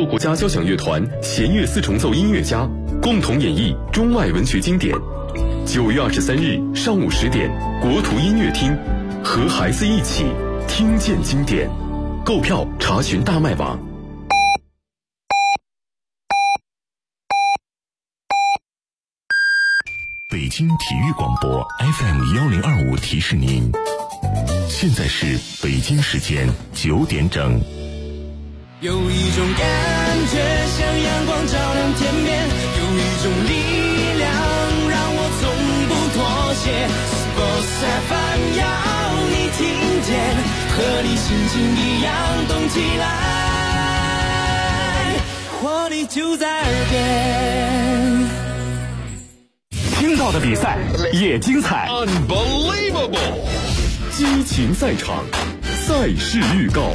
国国家交响乐团弦乐四重奏音乐家共同演绎中外文学经典。9月23日上午10点，国图音乐厅，和孩子一起听见经典。购票查询大麦网。 北京体育广播 FM1025提示您，现在是北京时间9点整。 有一种感觉像阳光照亮天边，有一种力量让我从不妥协。Sports FM 要你听见，和你心情一样动起来，活力就在耳边。 听到的比赛也精彩 Unbelievable， 激情赛场，赛事预告。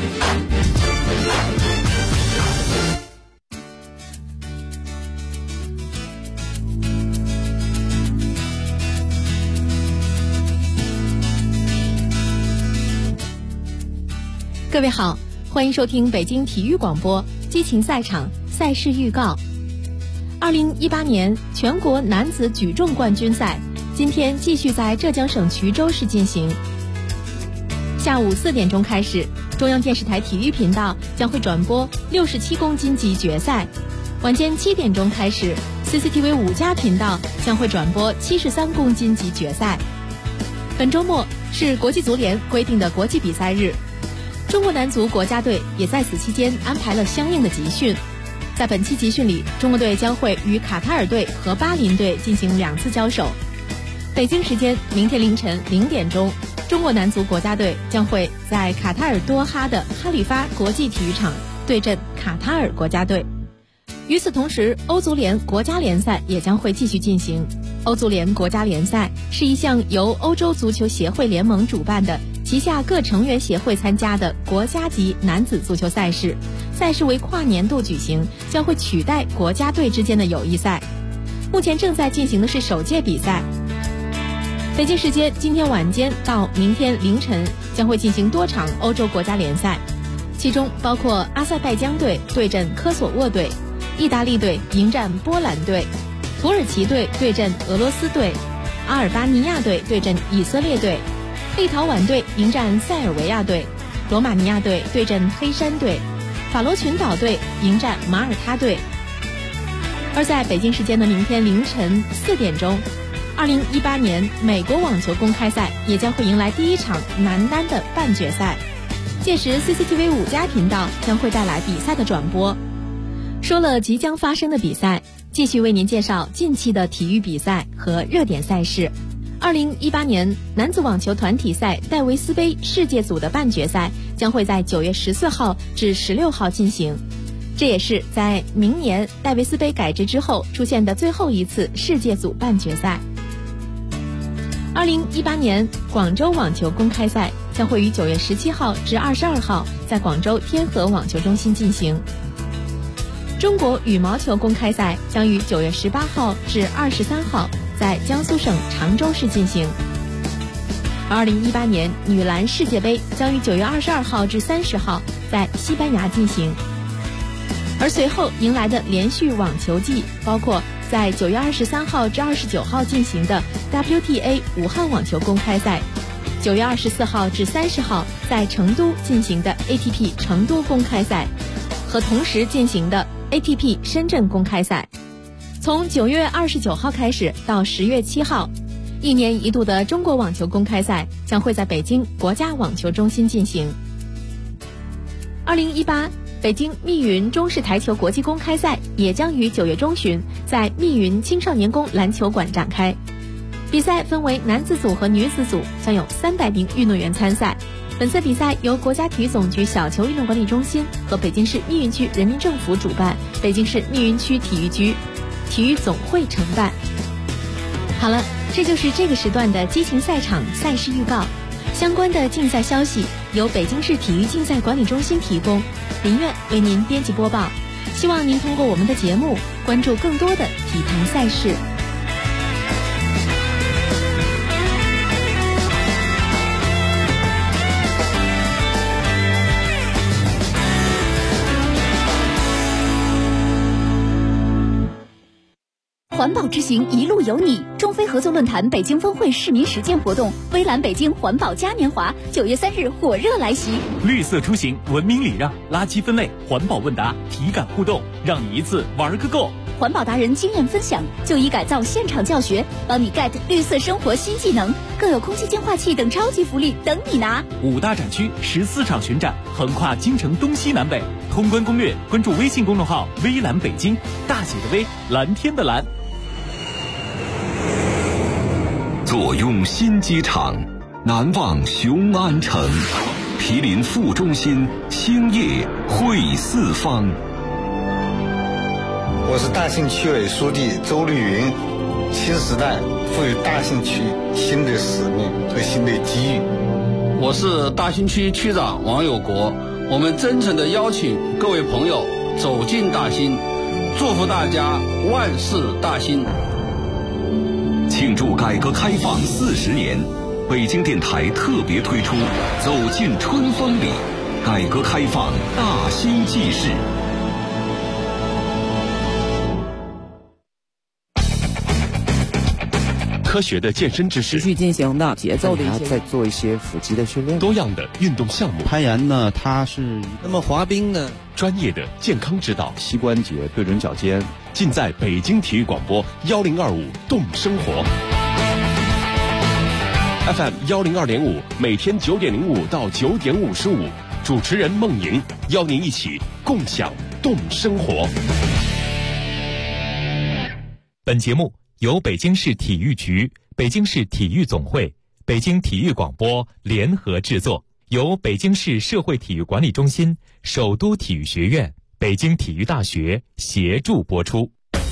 各位好，欢迎收听北京体育广播激情赛场赛事预告。2018年全国男子举重冠军赛今天继续在浙江省衢州市进行。下午4点钟开始，中央电视台体育频道将会转播67公斤级决赛。晚间7点钟开始， CCTV 5家频道将会转播73公斤级决赛。本周末是国际足联规定的国际比赛日，中国男足国家队也在此期间安排了相应的集训。在本期集训里，中国队将会与卡塔尔队和巴林队进行2次交手。北京时间明天凌晨0点钟，中国男足国家队将会在卡塔尔多哈的哈里发国际体育场对阵卡塔尔国家队。与此同时，欧足联国家联赛也将会继续进行。欧足联国家联赛是一项由欧洲足球协会联盟主办的旗下各成员协会参加的国家级男子足球赛事，赛事为跨年度举行，将会取代国家队之间的友谊赛。目前正在进行的是首届比赛。北京时间今天晚间到明天凌晨将会进行多场欧洲国家联赛，其中包括阿塞拜疆队对阵科索沃队，意大利队迎战波兰队，土耳其队对阵俄罗斯队，阿尔巴尼亚队对阵以色列队，立陶宛队迎战塞尔维亚队，罗马尼亚队对阵黑山队，法罗群岛队迎战马耳他队。而在北京时间的明天凌晨4点钟，2018年美国网球公开赛也将会迎来第一场男单的半决赛，届时 CCTV 5家频道将会带来比赛的转播。说了即将发生的比赛，继续为您介绍近期的体育比赛和热点赛事。2018年男子网球团体赛戴维斯杯世界组的半决赛将会在9月14号至16号进行，这也是在明年戴维斯杯改制之后出现的最后一次世界组半决赛。2018年广州网球公开赛将会于9月17号至22号在广州天河网球中心进行。中国羽毛球公开赛将于9月18号至23号在江苏省常州市进行。2018年女篮世界杯将于9月22号至30号在西班牙进行。而随后迎来的连续网球季包括在9月23号至29号进行的 WTA 武汉网球公开赛，9月24号至30号在成都进行的 ATP 成都公开赛，和同时进行的 ATP 深圳公开赛。从9月29号开始到10月7号，1年1度的中国网球公开赛将会在北京国家网球中心进行。2018北京密云中式台球国际公开赛也将于9月中旬在密云青少年宫篮球馆展开。比赛分为男子组和女子组，将有300名运动员参赛。本次比赛由国家体育总局小球运动管理中心和北京市密云区人民政府主办，北京市密云区体育局体育总会承办。好了，这就是这个时段的激情赛场赛事预告。相关的竞赛消息由北京市体育竞赛管理中心提供，林苑为您编辑播报。希望您通过我们的节目关注更多的体坛赛事。 环保之行一路有你，中非合作论坛北京峰会市民实践活动，微蓝北京环保嘉年华9月3日火热来袭。 绿色出行，文明礼让，垃圾分类，环保问答，体感互动，让你一次玩个够。 环保达人经验分享，就医改造现场教学，帮你 get 绿色生活新技能，更有空气净化器等超级福利等你拿。 5大展区14场巡展，横跨京城东西南北。通关攻略，关注微信公众号微蓝北京，大写的微，蓝天的蓝。 坐拥新机场，难忘雄安城，毗邻副中心，兴业汇四方。 我是大兴区委书记周绿云。新时代赋予大兴区新的使命和新的机遇。 我是大兴区区长王有国。我们真诚地邀请各位朋友走进大兴，祝福大家万事大兴。 庆祝改革开放40年，北京电台特别推出《走进春风里》，改革开放大兴纪事。 科学的健身知识， 持续进行的节奏的一些， 再做一些腹肌的训练， 多样的运动项目。 攀岩呢，它是那么滑冰呢， 专业的健康指导， 膝关节对准脚尖， 尽在北京体育广播1025动生活 FM 102.5，每天9点05到9点55，主持人孟莹邀您一起共享动生活。 本节目由北京市体育局、北京市体育总会、北京体育广播联合制作，由北京市社会体育管理中心、首都体育学院、北京体育大学协助播出。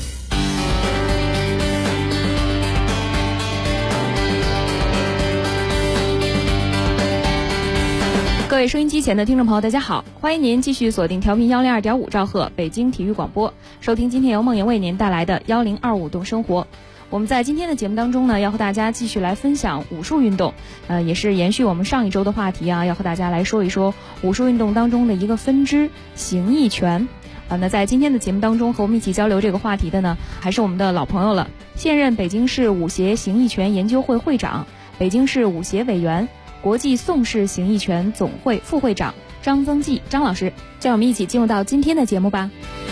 各位收音机前的听众朋友，大家好，欢迎您继续锁定调频102.5兆赫北京体育广播，收听今天由梦莹为您带来的1025动生活。我们在今天的节目当中呢，要和大家继续来分享武术运动，也是延续我们上一周的话题啊，要和大家来说一说武术运动当中的一个分支形意拳。那在今天的节目当中和我们一起交流这个话题的呢，还是我们的老朋友了，现任北京市武协形意拳研究会会长，北京市武协委员，国际宋氏形意拳总会副会长张增纪张老师，就让我们一起进入到今天的节目吧。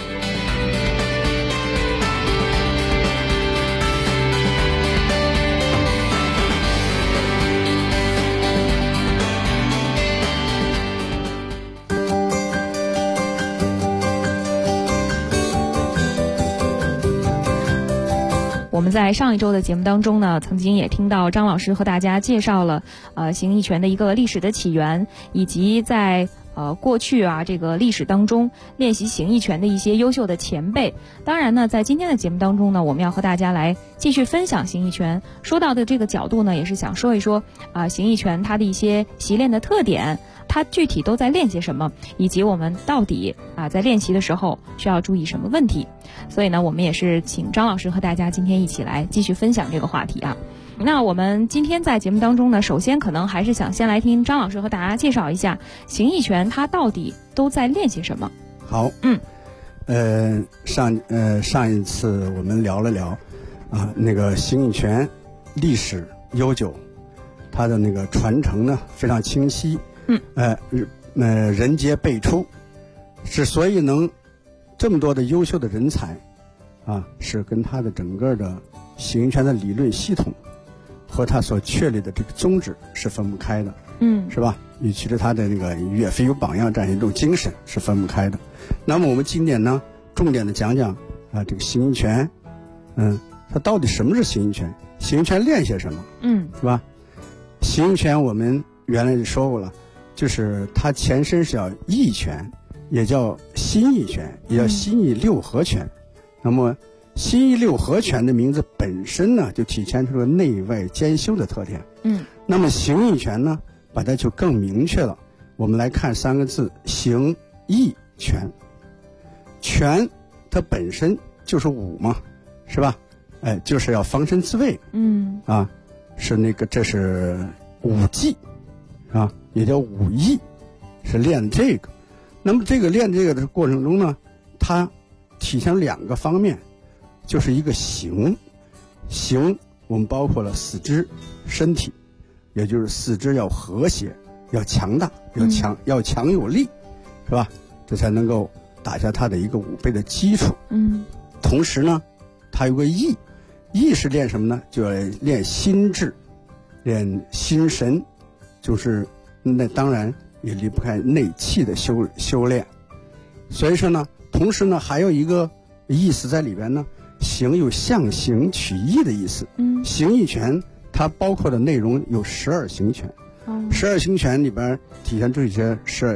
我们在上一周的节目当中呢，曾经也听到张老师和大家介绍了形意拳的一个历史的起源，以及在过去啊这个历史当中练习形意拳的一些优秀的前辈。当然呢，在今天的节目当中呢，我们要和大家来继续分享形意拳。说到的这个角度呢，也是想说一说形意拳它的一些习练的特点，它具体都在练些什么，以及我们到底在练习的时候需要注意什么问题。所以呢，我们也是请张老师和大家今天一起来继续分享这个话题啊。那我们今天在节目当中呢，首先可能还是想先来听张老师和大家介绍一下形意拳它到底都在练些什么。 好，上一次我们聊了聊那个形意拳历史悠久，它的那个传承呢非常清晰，人杰辈出，之所以能这么多的优秀的人才是跟他的整个的形意拳的理论系统和他所确立的这个宗旨是分不开的，是吧？与其是他的那个岳飞有榜样这样一种精神是分不开的。那么我们今天呢，重点的讲讲这个形意拳，它到底什么是形意拳？形意拳练些什么？是吧？形意拳我们原来就说过了，就是它前身是叫意拳，也叫心意拳，也叫心意六合拳。那么心意六合拳的名字本身呢，就体现出了内外兼修的特点。那么形意拳呢，把它就更明确了。我们来看3个字：形意拳。拳它本身就是武嘛，是吧？就是要防身自卫。是那个，这是武技也叫武艺，是练这个。那么这个练这个的过程中呢，它体现2个方面。 就是一个形，形我们包括了四肢、身体，也就是四肢要和谐、要强大、要强有力，是吧？这才能够打下它的一个5倍的基础。同时呢，它有个意，意是练什么呢？就要练心智，练心神，就是那当然也离不开内气的修炼。所以说呢，同时呢还有一个意思在里边呢，形有象形取义的意思。形意拳它包括的内容有12形拳。12形拳里边体现出一些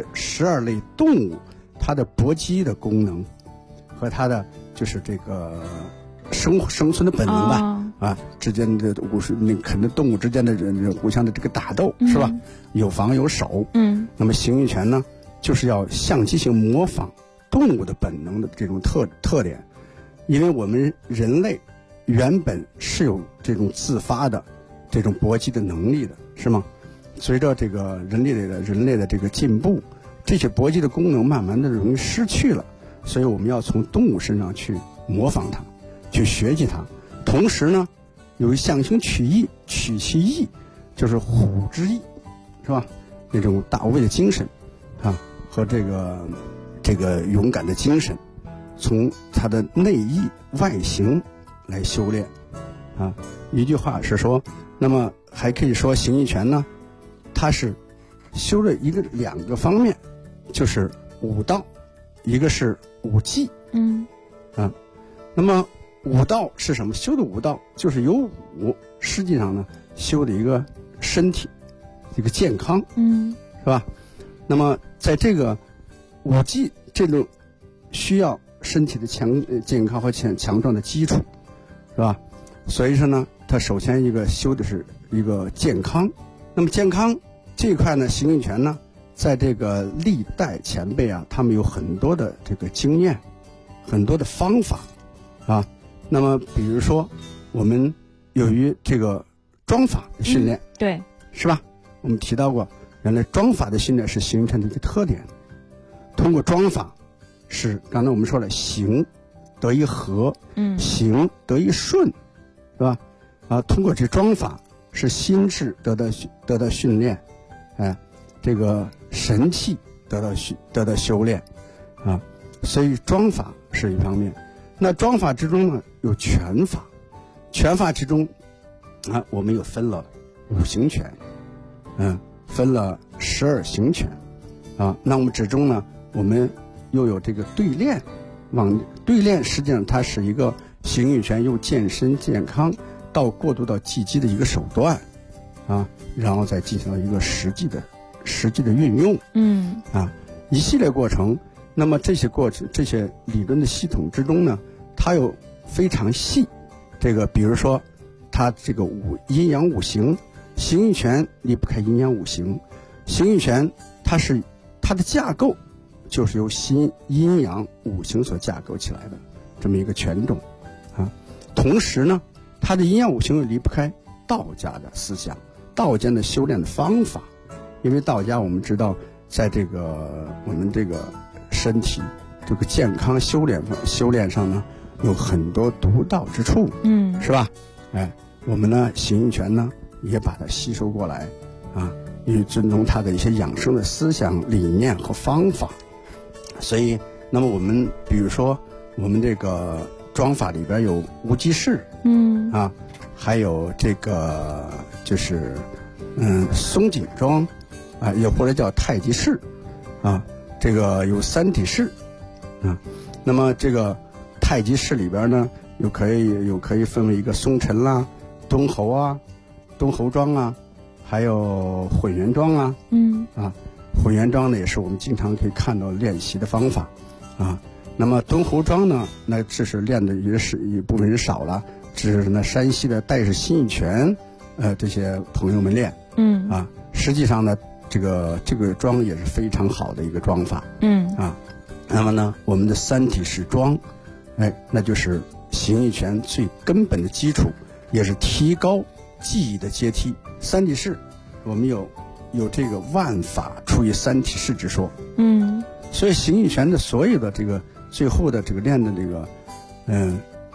12类动物它的搏击的功能和它的就是这个生存的本能吧。之间的可能动物之间的人互相的这个打斗，是吧？有防有守。那么形意拳呢，就是要象棋性模仿动物的本能的这种特点，因为我们人类原本是有这种自发的这种搏击的能力的，是吗？随着这个人类的这个进步，这些搏击的功能慢慢的容易失去了，所以我们要从动物身上去模仿它，去学习它。同时呢，有象形取义，取其义就是虎之义，是吧？那种大无畏的精神和这个勇敢的精神，从它的内意外形来修炼一句话是说，那么还可以说形意拳呢，它是修了两个方面，就是武道，一个是武技。那么武道是什么？修的武道就是有武，实际上呢修的一个身体，一个健康，是吧？那么在这个武技这种需要身体的健康和强壮的基础，是吧？所以说呢，它首先一个修的是一个健康。那么健康这一块呢，形意拳呢，在这个历代前辈他们有很多的这个经验，很多的方法那么比如说我们由于这个桩法的训练， 对， 是吧？我们提到过，原来桩法的训练是形意拳的一个特点。通过桩法是刚才我们说了，形得以和，形得以顺，是吧？通过这桩法是心智得到训练，这个神气得到修炼所以桩法是一方面。那桩法之中呢，有拳法，拳法之中我们又分了5形拳，分了12形拳那我们之中呢，我们又有这个对练，对练实际上它是一个形意拳由健身健康到过渡到技击的一个手段然后再进行一个实际的运用一系列过程。那么这些理论的系统之中呢，它有非常细，这个比如说它这个阴阳5行，形意拳离不开阴阳5行。形意拳它的架构就是由阴阳5行所架构起来的这么一个拳种同时呢，它的阴阳5行又离不开道家的思想，道家的修炼的方法。因为道家我们知道，在这个我们这个身体这个健康修炼上呢，有很多独到之处，是吧？我们呢形意拳呢也把它吸收过来也尊重它的一些养生的思想理念和方法。所以那么我们比如说我们这个桩法里边有无极式还有这个就是松紧桩也或者叫太极式这个有3体式那么这个太极式里边呢又可以分为一个松沉啦、敦侯敦侯桩还有混元桩混元桩呢也是我们经常可以看到练习的方法那么敦侯桩呢，那这是练的一部分人少了，只是呢山西的戴氏形意拳这些朋友们练实际上呢这个桩也是非常好的一个桩法那么呢我们的3体式桩那就是形意拳最根本的基础，也是提高技艺的阶梯。3体式我们有这个万法出于3体式之说所以形意拳的所有的这个最后的这个练的这个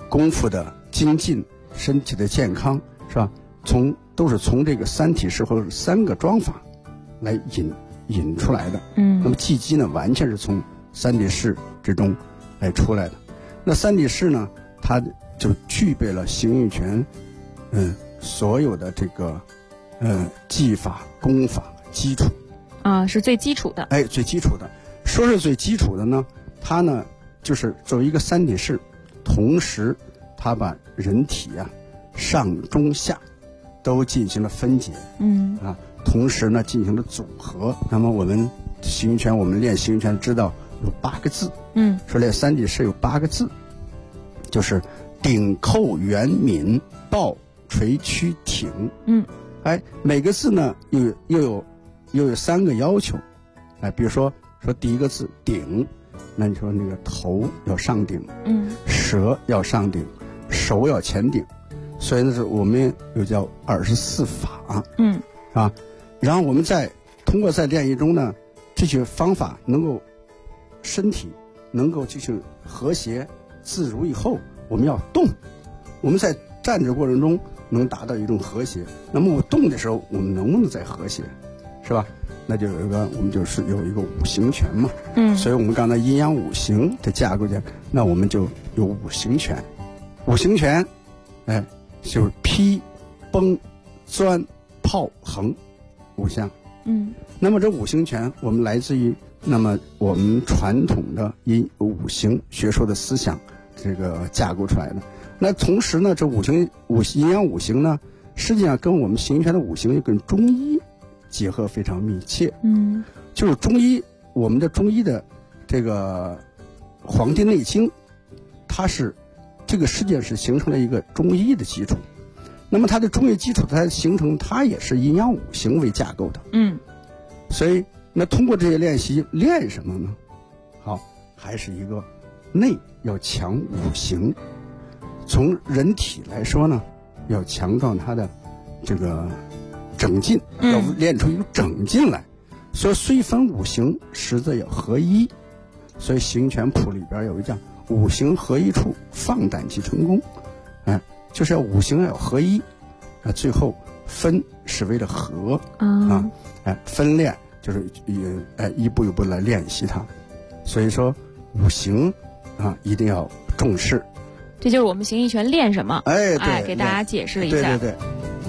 功夫的精进，身体的健康，是吧？都是从这个三体式或者3个装法来引出来的。那么技击呢，完全是从三体式之中来出来的。那三体式呢，它就具备了形意拳所有的这个技法功法基础啊，是最基础的。 最基础的。说是最基础的呢，它呢就是作为一个三体式，同时它把人体啊上中下都进行了分解，同时呢进行了组合。那么我们形意拳，我们练形意拳知道有8个字，说练三体式有8个字，就是顶扣圆抿抱捶屈挺。每个字呢又有3个要求。比如说第一个字顶，那你说那个头要上顶，舌要上顶，手要前顶，所以呢是我们又叫24法，然后我们通过在练习中呢，这些方法能够身体能够就是和谐自如以后，我们要动，我们在站着过程中能达到一种和谐。那么我动的时候，我们能不能再和谐，是吧？那就有我们就是有一个五行拳嘛，所以我们刚才阴阳五行的架构下，那我们就有五行拳。五行拳，就是劈、崩、钻、炮、横5项。那么这五行拳，我们来自于我们传统的五行学说的思想这个架构出来的。那同时呢，这阴阳五行呢，实际上跟我们形意拳的五行又跟中医结合非常密切。就是中医，我们的中医的这个《黄帝内经》，它是这个世界是形成了一个中医的基础。那么它的中医基础，它形成它也是阴阳五行为架构的。所以那通过这些练习，练什么呢？好，还是一个内要强五行。从人体来说呢，要强壮它的这个整劲，要练出一种整劲来。所以虽分五行，实则要合一。所以形意拳谱里边有一讲五行合一处，放胆即成功。就是要五行要合一，最后分是为了合分练就是一步一步来练习它。所以说五行一定要重视。 这就是我们形意拳练什么？ 对， 给大家解释了一下。 对。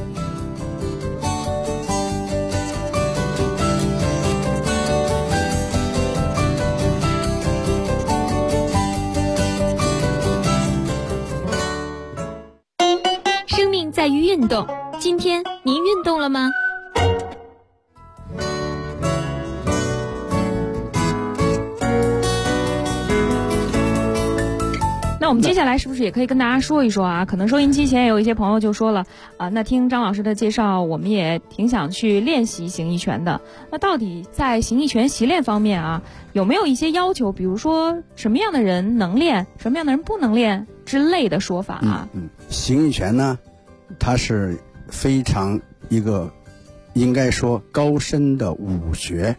生命在于运动，今天您运动了吗？ 那我们接下来是不是也可以跟大家说一说啊？可能收音机前有一些朋友就说了那听张老师的介绍，我们也挺想去练习形意拳的。那到底在形意拳习练方面有没有一些要求？比如说什么样的人能练，什么样的人不能练之类的说法形意拳呢，它是非常一个应该说高深的武学。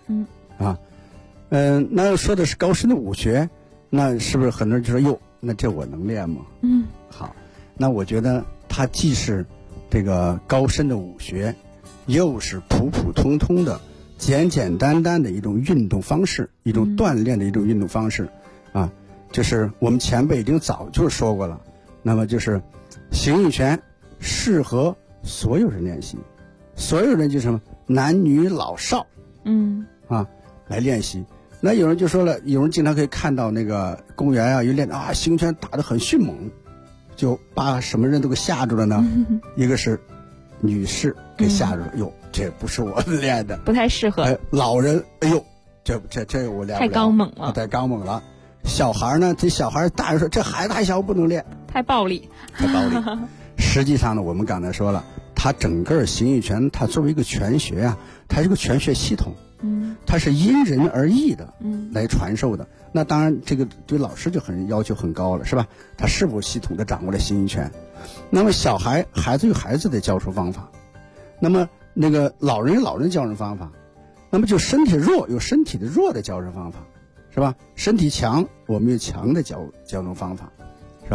那说的是高深的武学，那是不是很多人就说那这我能练吗？好，那我觉得它既是这个高深的武学，又是普普通通的简简单单的一种运动方式，一种锻炼的一种运动方式就是我们前辈已经早就说过了。那么就是形意拳适合所有人练习，所有人就是什么男女老少来练习。那有人就说了，有人经常可以看到那个公园有练形意拳打得很迅猛，就把什么人都给吓住了呢？一个是女士给吓住了，这不是我练的， 不太适合。 老人，这我练不了， 太刚猛了， 太刚猛了。小孩呢，这小孩大人说这孩子还小不能练， 太暴力。 实际上呢，我们刚才说了，它整个形意拳，它作为一个拳学它是一个拳学系统。它是因人而异的来传授的。那当然这个对老师就要求很高了，是吧？他是否系统的掌握了形意拳？那么孩子有孩子的教授方法，那么那个老人有老人的教授方法，那么就身体弱有身体的弱的教授方法，是吧？身体强我们有强的教授方法，是吧？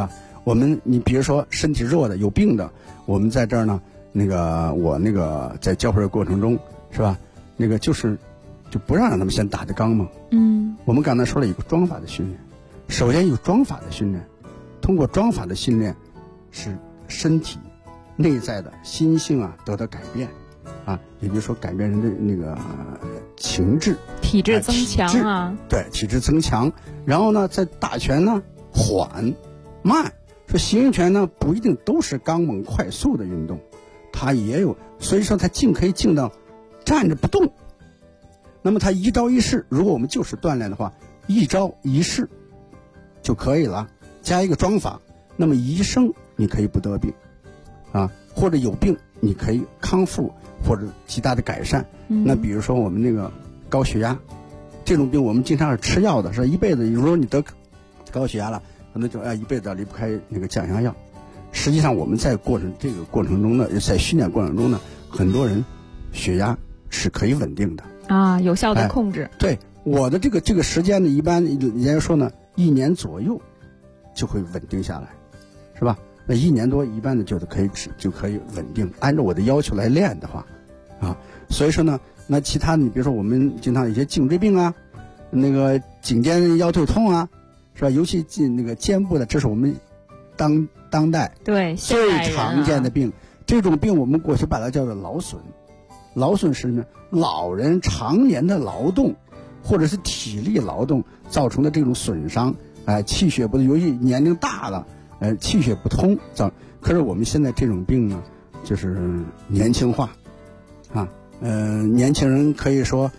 你比如说身体弱的有病的，我们在这儿呢，我在教培的过程中是吧，就不让他们先打的刚嘛。我们刚才说了有个庄法的训练，首先有庄法的训练，通过庄法的训练，使身体内在的心性啊得到改变啊，也就是说改变人的情志， 体质增强啊， 对，体质增强。然后呢，在打拳呢缓慢，说形意拳呢不一定都是刚猛快速的运动，它也有，所以说它可以静到站着不动。那么它一招一式，如果我们就是锻炼的话，一招一式就可以了，加一个庄法，那么一生你可以不得病啊，或者有病你可以康复或者极大的改善。那比如说我们高血压这种病，我们经常是吃药的，是一辈子，如果你得高血压了，可能就一辈子离不开降压药。实际上我们在这个过程中呢，在训练过程中呢，很多人血压是可以稳定的啊，有效的控制。 对，我的这个时间呢，一般人家说呢，1年左右就会稳定下来，是吧？那1年多一般的就可以稳定，按照我的要求来练的话啊，所以说呢，那其他你比如说我们经常有些颈椎病啊，颈肩腰腿痛啊，是吧？尤其肩部的，这是我们当代对最常见的病。这种病我们过去把它叫做劳损。劳损是呢，老人常年的劳动或者是体力劳动造成的这种损伤，气血不，由于年龄大了，气血不通可是我们现在这种病呢，就是年轻化啊，年轻人可以说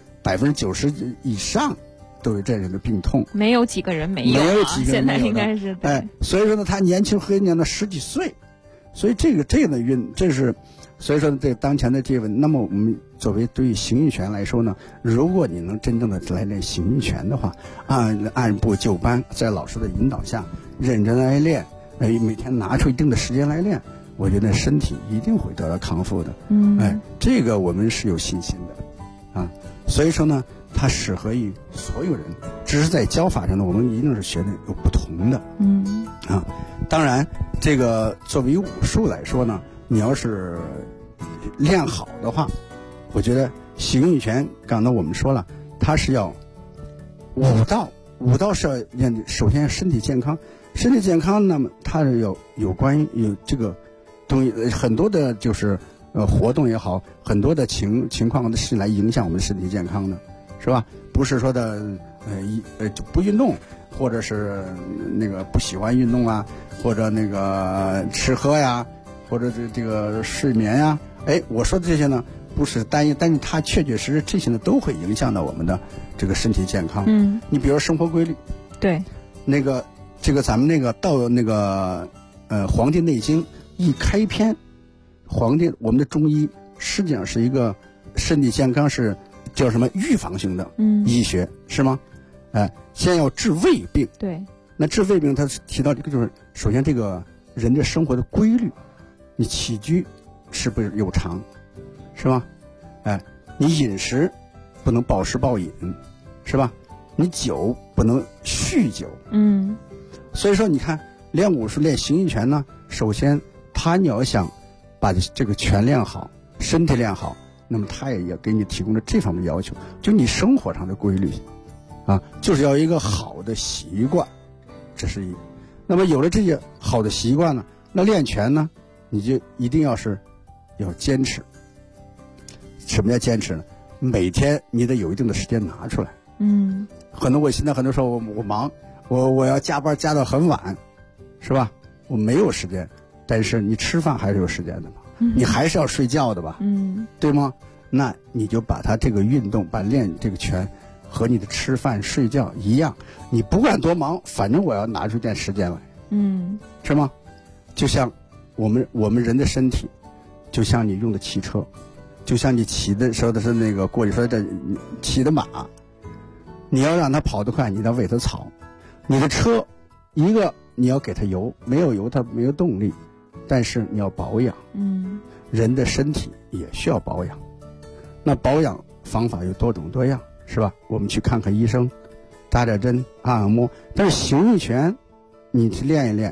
90%以上都有这样的病痛， 没有几个人没有，现在应该是所以说呢，他年轻和年的10几岁，所以这个这是。所以说这当前的这个，那么我们作为对于形意拳来说呢，如果你能真正的来练形意拳的话，按部就班，在老师的引导下认真来练，每天拿出一定的时间来练，我觉得身体一定会得到康复的。这个我们是有信心的啊。所以说呢，它适合于所有人，只是在教法上呢，我们一定是学的有不同的。当然这个作为武术来说呢，你要是练好的话，我觉得形意拳刚才我们说了，它是要武道是要练，首先身体健康，身体健康，那么它是有关于有这个东西，很多的就是活动也好，很多的情况是来影响我们身体健康的，是吧？不是说的就不运动，或者是不喜欢运动啊，或者吃喝呀，或者这个睡眠呀，我说的这些呢，不是单一，但是它确确实实这些呢都会影响到我们的这个身体健康。你比如生活规律， 对， 这个咱们到黄帝内经一开篇，我们的中医实际上是一个身体健康是叫什么预防性的医学，是吗？先要治胃病。 对， 那治胃病它提到这个就是首先这个人的生活的规律，你起居是不是有常，是吧？你饮食不能暴食暴饮，是吧？你酒不能酗酒。所以说你看练武术练形意拳呢，首先你要想把这个拳练好，身体练好，那么他也给你提供了这方面的要求，就你生活上的规律啊，就是要一个好的习惯，这是一。那么有了这些好的习惯呢，那练拳呢，你就一定要坚持。什么叫坚持呢？每天你得有一定的时间拿出来。我现在很多时候我忙，我要加班加到很晚，是吧？我没有时间，但是你吃饭还是有时间的嘛，你还是要睡觉的吧，对吗？那你就把它这个运动，把练这个拳和你的吃饭睡觉一样，你不管多忙，反正我要拿出点时间来，是吗？就像我们人的身体，就像你用的汽车，就像你骑的时候的是过去说的骑的马，你要让它跑得快，你得喂它草。你的车一个你要给它油，没有油它没有动力，但是你要保养。人的身体也需要保养，那保养方法有多种多样，是吧？我们去看看医生，打点针，按摩。但是形意拳你去练一练，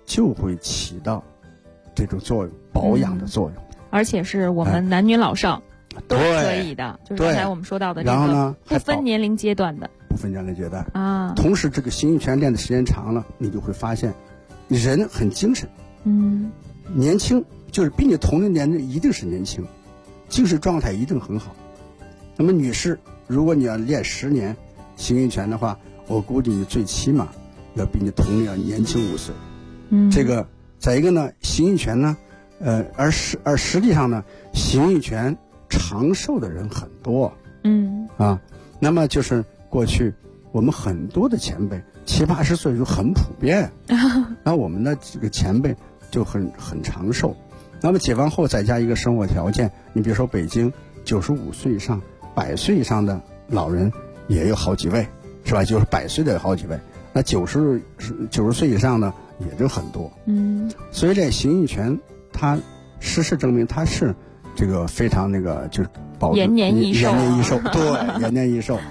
就会起到这种作用，保养的作用。 而且是我们男女老少都可以的，就是刚才我们说到的这个不分年龄阶段的。 不分年龄阶段啊。 同时，这个形意拳练的时间长了，你就会发现，人很精神，年轻，就是比你同龄年龄一定是年轻，精神状态一定很好。那么女士，如果你要练10年形意拳的话，我估计你最起码要比你同龄要年轻5岁。这个再一个呢，形意拳呢，而实际上呢，形意拳长寿的人很多。那么就是过去我们很多的前辈70、80岁就很普遍，那我们的这个前辈就很长寿。那么解放后再加一个生活条件，你比如说北京95岁以上、100岁以上的老人也有好几位，是吧？就是100岁的有好几位，那90岁以上的也就很多。所以这形意拳它事实证明它是这个非常那个就是延年益寿， 对，延年益寿。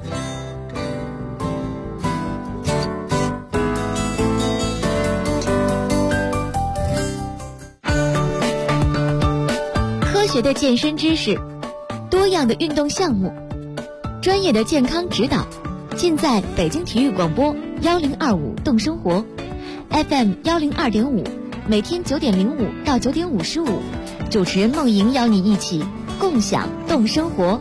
科学的健身知识，多样的运动项目，专业的健康指导，尽在北京体育广播1025动生活 FM 102.5，每天9点05到9点55，主持人梦莹邀你一起共享动生活。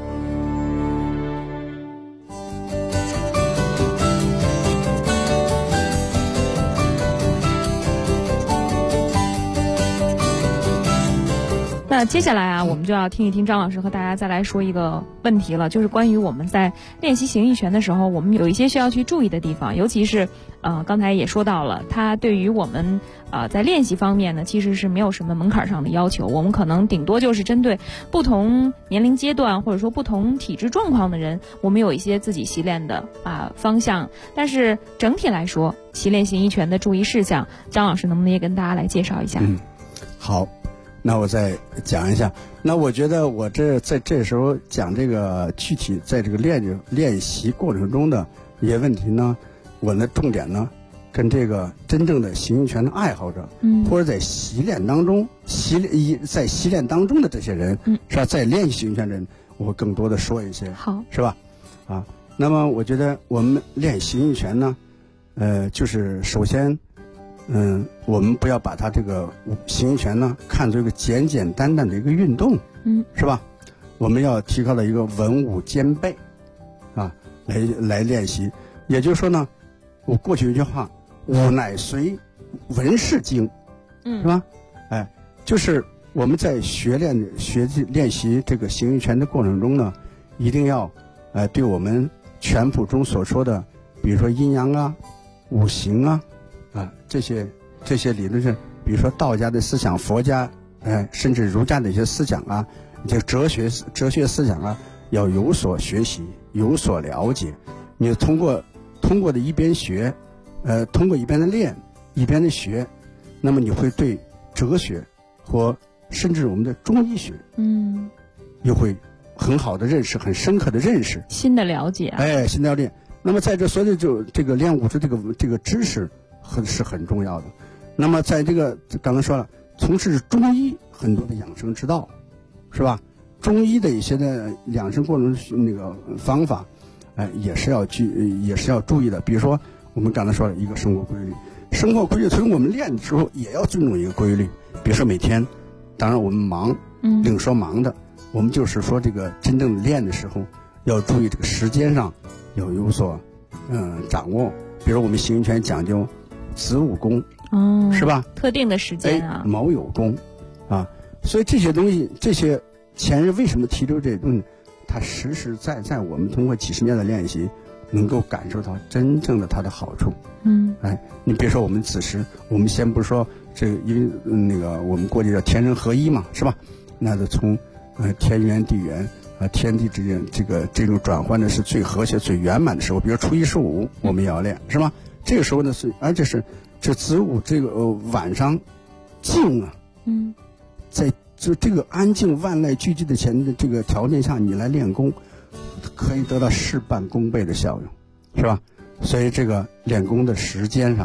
那接下来啊，我们就要听一听张老师和大家再来说一个问题了，就是关于我们在练习形意拳的时候，我们有一些需要去注意的地方，尤其是刚才也说到了，它对于我们在练习方面呢，其实是没有什么门槛上的要求，我们可能顶多就是针对不同年龄阶段或者说不同体质状况的人，我们有一些自己习练的方向，但是整体来说，习练形意拳的注意事项，张老师能不能也跟大家来介绍一下？ 好。那我再讲一下，那我觉得我在这时候讲这个具体在这个练习过程中的一些问题呢，我的重点呢，跟这个真正的形意拳的爱好者，或者在习练当中的这些人，是吧？在练习形意拳的人，我会更多的说一些， 好， 是吧？那么我觉得我们练形意拳呢，就是首先。我们不要把它这个形意拳呢看作一个简简单单的一个运动，是吧？我们要提高的一个文武兼备，来练习。也就是说呢，我过去有一句话，武乃随文士精，是吧？就是我们在练习这个形意拳的过程中呢，一定要对我们拳谱中所说的，比如说阴阳啊、五行啊。这些理论是，比如说道家的思想、佛家，甚至儒家的一些思想啊，这哲学思想啊，要有所学习，有所了解。你通过的一边学，通过一边的练，一边的学，那么你会对哲学或甚至我们的中医学，又会很好的认识，很深刻的认识， 新的了解， 新的了解。那么在这所有就这个练武之这个知识。是很重要的。那么在这个刚才说了，从事中医很多的养生之道，是吧？中医的一些的养生过程那个方法，也是要注意的。比如说我们刚才说了一个生活规律，从我们练的时候也要尊重一个规律。比如说每天，当然我们忙，另说忙的，我们就是说这个真正的练的时候，要注意这个时间上要有所掌握。比如我们形意拳讲究子午功，是吧？ 特定的时间啊， 卯酉功，所以这些东西，这些前人为什么提出这些东西？它实实在在我们通过几十年的练习，能够感受到真正的它的好处。你别说我们子时，我们先不说这个，因为那个我们过去叫天人合一嘛，是吧？那就从天圆地圆天地之间这种转换的是最和谐、最圆满的时候。比如初一十五，我们也要练，是吧？这个时候呢而且是这子午这个晚上静啊，在就这个安静万籁俱寂的这个条件下，你来练功，可以得到事半功倍的效用，是吧？所以这个练功的时间上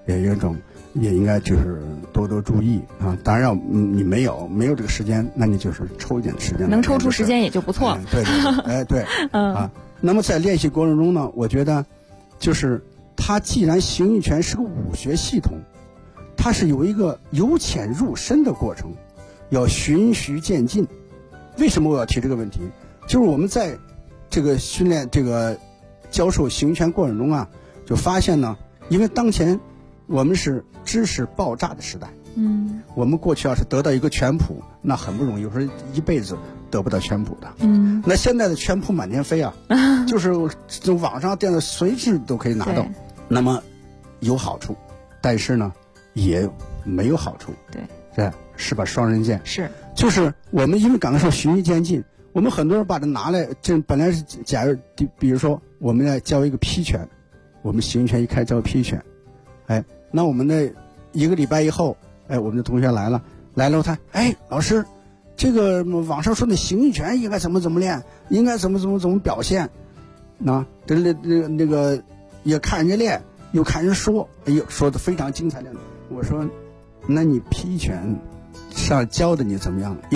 也有一种也应该就是多多注意啊。当然要你没有这个时间，那你就是抽一点时间， 能抽出时间也就不错了。 对对，对啊。那么在练习过程中呢，我觉得就是它既然形意拳是个武学系统，它是有一个由浅入深的过程，要循序渐进。为什么我要提这个问题？就是我们在这个训练这个教授形意拳过程中啊，就发现呢，因为当前我们是知识爆炸的时代，我们过去要是得到一个全谱，那很不容易，有时候一辈子得不到全谱的。那现在的全谱满天飞啊，就是网上电脑随时都可以拿到。那么有好处，但是呢也没有好处。对，是吧？双刃剑。是，就是我们因为刚才说循序渐进，我们很多人把它拿来，这本来是假如比如说我们来教一个劈拳，我们形意拳一开始教劈拳，那我们的1个礼拜以后，我们的同学来了，他老师，这个网上说的形意拳应该怎么练，应该怎么表现，那个也看人家练，又看人说，说的非常精彩。我说，那你劈拳上教的你怎么样？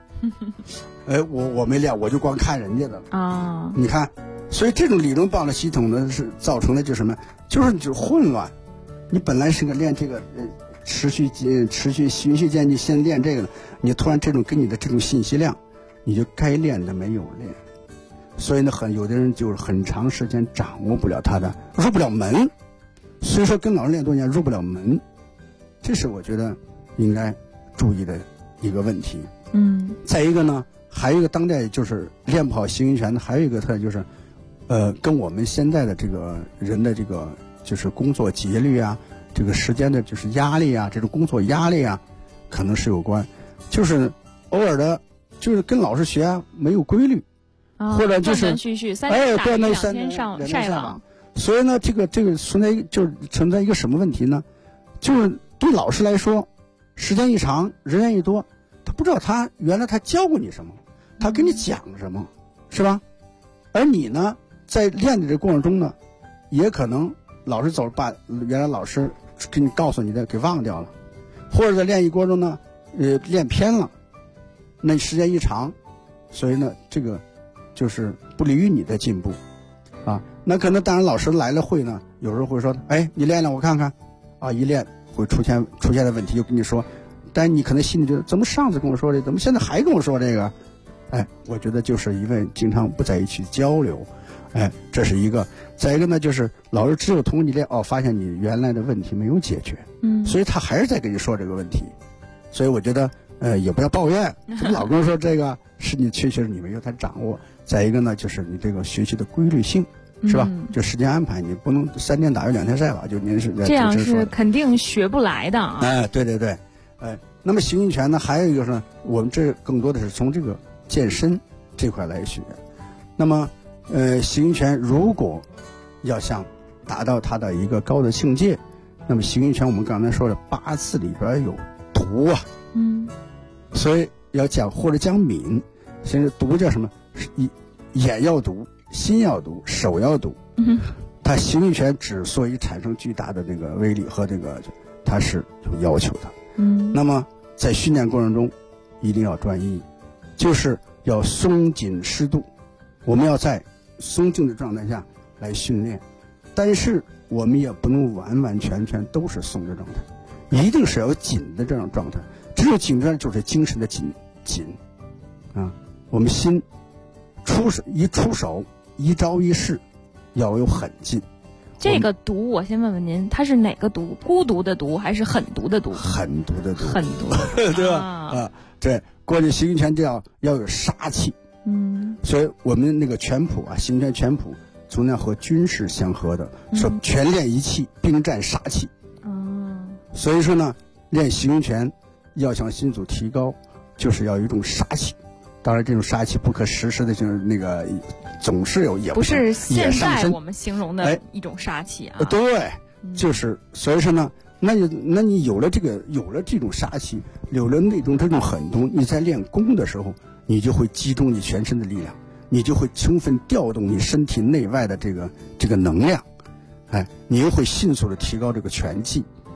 我没练，我就光看人家的啊。你看，所以这种理论棒的系统呢，是造成的就是什么？就是混乱。你本来是个练这个持续循序渐进，先练这个的，你突然这种给你的这种信息量，你就该练的没有练，所以呢，有的人就是很长时间掌握不了他的，入不了门。所以说跟老师练多年入不了门，这是我觉得应该注意的一个问题。再一个呢，还有一个当代就是练不好形意拳的，还有一个特点就是，跟我们现在的这个人的这个就是工作节律啊，这个时间的就是压力啊，这种工作压力啊，可能是有关。就是偶尔的，就是跟老师学啊没有规律，或者就是断断续续3天打鱼2天晒网。 所以呢，这个存在一个什么问题呢？就是对老师来说，时间一长，人员一多，他不知道原来他教过你什么，他跟你讲什么，是吧？而你呢，在练的这过程中呢，也可能老师把原来老师给你告诉你的给忘掉了，或者在练习过程中呢，练偏了，那时间一长，所以呢，这个就是不利于你的进步啊。那可能当然老师来了会呢，有时候会说，你练练我看看，啊，一练会出现的问题就跟你说，但你可能心里觉得，怎么上次跟我说的，怎么现在还跟我说这个？我觉得就是因为经常不在一起交流，这是一个。再一个呢，就是老师只有通过你练，发现你原来的问题没有解决，所以他还是在跟你说这个问题。所以我觉得，也不要抱怨，怎么老跟我说这个，是你确实你没有他掌握。再一个呢，就是你这个学习的规律性。是吧？就时间安排，你不能3天打鱼2天晒网，就您是这样是肯定学不来的啊。 对，那么形意拳呢，还有一个是我们这更多的是从这个健身这块来学。那么，形意拳如果要想达到它的一个高的境界，那么形意拳我们刚才说的8字里边有毒啊，所以要讲或者讲敏，现在毒叫什么？眼要毒。心要毒，手要毒，它形意拳之所以产生巨大的那个威力和这个，它是有要求的。那么在训练过程中，一定要专一，就是要松紧适度。我们要在松静的状态下来训练，但是我们也不能完完全全都是松的状态，一定是要紧的这种状态。只有紧的就是精神的紧啊。我们心出手。一招一式要有狠劲。 这个毒，我先问问您，它是哪个毒？孤独的毒还是狠毒的毒？ 狠毒的毒， 狠毒， 对吧？对，过去形意拳要有杀气。所以我们那个拳谱啊，形意拳拳谱从那和军事相合的，说全练一气，并战杀气。所以说呢，练形意拳要想心组提高，就是要有一种杀气。当然，这种杀气不可时时的，就是那个总是有，也不是现在我们形容的一种杀气啊。 对，就是所以说呢，那你有了这种杀气，有了这种狠毒，你在练功的时候，你就会集中你全身的力量，你就会充分调动你身体内外的这个能量，你又会迅速的提高这个拳技。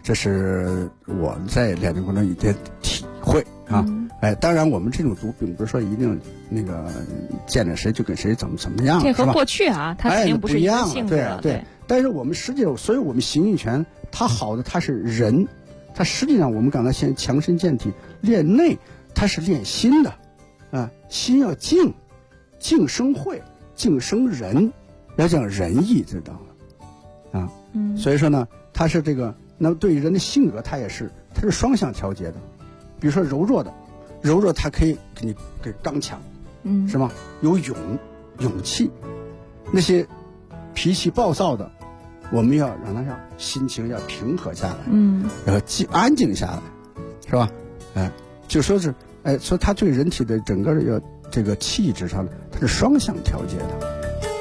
这是我在练习过程中一些体会啊。当然我们这种读并不是说一定那个见着谁就跟谁怎么样， 这和过去啊，它肯定不是一个性质了。 对。但是我们实际上，所以我们形意拳它好的它是人，它实际上我们刚才先强身健体练内，它是练心的啊，心要静，静生慧，静生仁，要讲仁义，知道了啊。所以说呢，它是这个，那么对于人的性格，它是双向调节的。比如说柔弱它可以给你给刚强，是吗？有勇气。那些脾气暴躁的，我们要让他心情要平和下来，要安静下来，是吧？就说是所以他对人体的整个要这个气质上，它是双向调节的。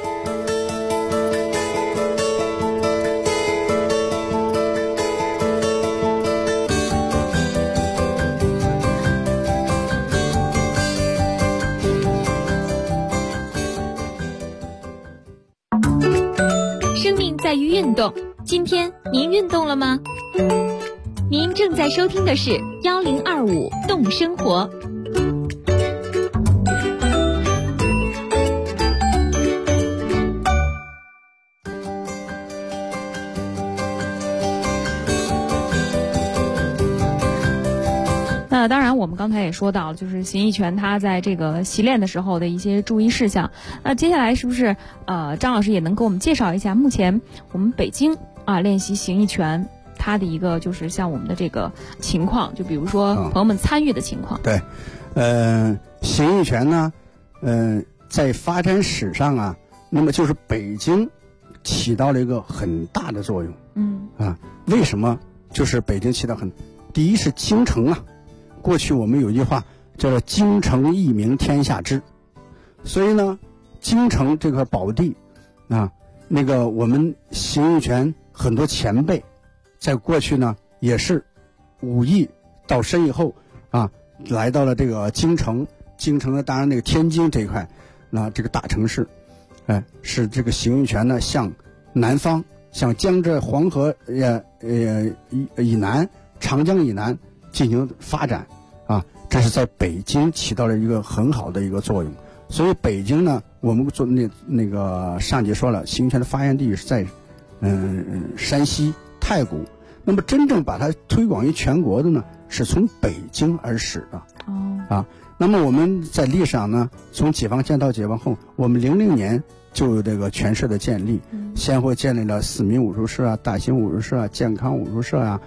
在于运动，今天您运动了吗？您正在收听的是1025动生活。 那当然我们刚才也说到了，就是形意拳它在这个习练的时候的一些注意事项。那接下来是不是张老师也能给我们介绍一下目前我们北京练习形意拳它的一个就是像我们的这个情况，就比如说朋友们参与的情况。 对，形意拳呢在发展史上啊，那么就是北京起到了一个很大的作用。为什么就是北京起到第一是京城啊，过去我们有句话叫做京城一名天下知，所以呢京城这块宝地那个我们形意拳很多前辈在过去呢也是武艺到深以后来到了这个京城呢当然那个天津这一块这个大城市是这个形意拳呢向南方，向江浙黄河以南，长江以南进行发展这是在北京起到了一个很好的一个作用。所以北京呢，我们做那个上节说了，形意拳的发源地是在山西太谷，那么真正把它推广于全国的呢，是从北京而始的。那么我们在历史上呢，从解放前到解放后，我们00年就有这个拳社的建立，先后建立了4民武术社大兴武术社健康武术社